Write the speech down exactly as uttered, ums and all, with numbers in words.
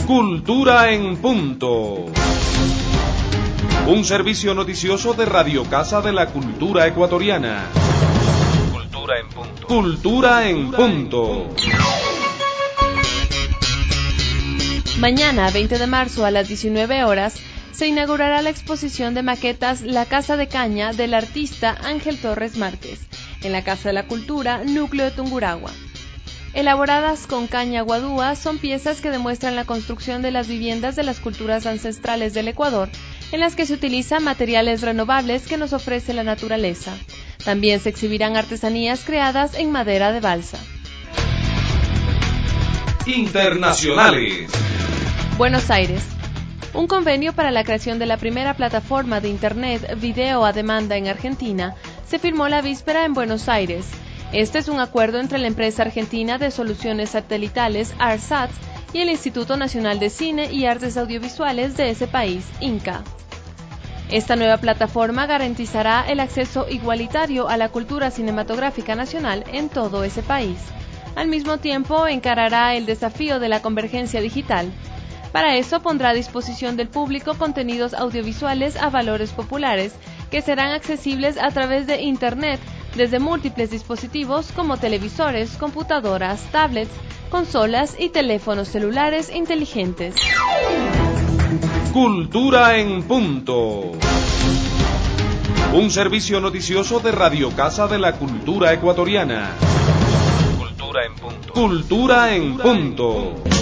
Cultura en Punto. Un servicio noticioso de Radio Casa de la Cultura Ecuatoriana. Cultura en Punto. Cultura en Punto. Mañana, veinte de marzo, a las diecinueve horas, se inaugurará la exposición de maquetas La Casa de Caña del artista Ángel Torres Márquez, en la Casa de la Cultura, núcleo de Tungurahua. Elaboradas con caña guadúa, son piezas que demuestran la construcción de las viviendas de las culturas ancestrales del Ecuador, en las que se utilizan materiales renovables que nos ofrece la naturaleza. También se exhibirán artesanías creadas en madera de balsa. Internacionales. Buenos Aires. Un convenio para la creación de la primera plataforma de Internet video a demanda en Argentina se firmó la víspera en Buenos Aires. Este es un acuerdo entre la empresa argentina de soluciones satelitales ARSAT y el Instituto Nacional de Cine y Artes Audiovisuales de ese país, INCA. Esta nueva plataforma garantizará el acceso igualitario a la cultura cinematográfica nacional en todo ese país. Al mismo tiempo, encarará el desafío de la convergencia digital. Para eso pondrá a disposición del público contenidos audiovisuales a valores populares, que serán accesibles a través de Internet desde múltiples dispositivos como televisores, computadoras, tablets, consolas y teléfonos celulares inteligentes. Cultura en Punto. Un servicio noticioso de Radio Casa de la Cultura Ecuatoriana. Cultura en Punto. Cultura en Punto.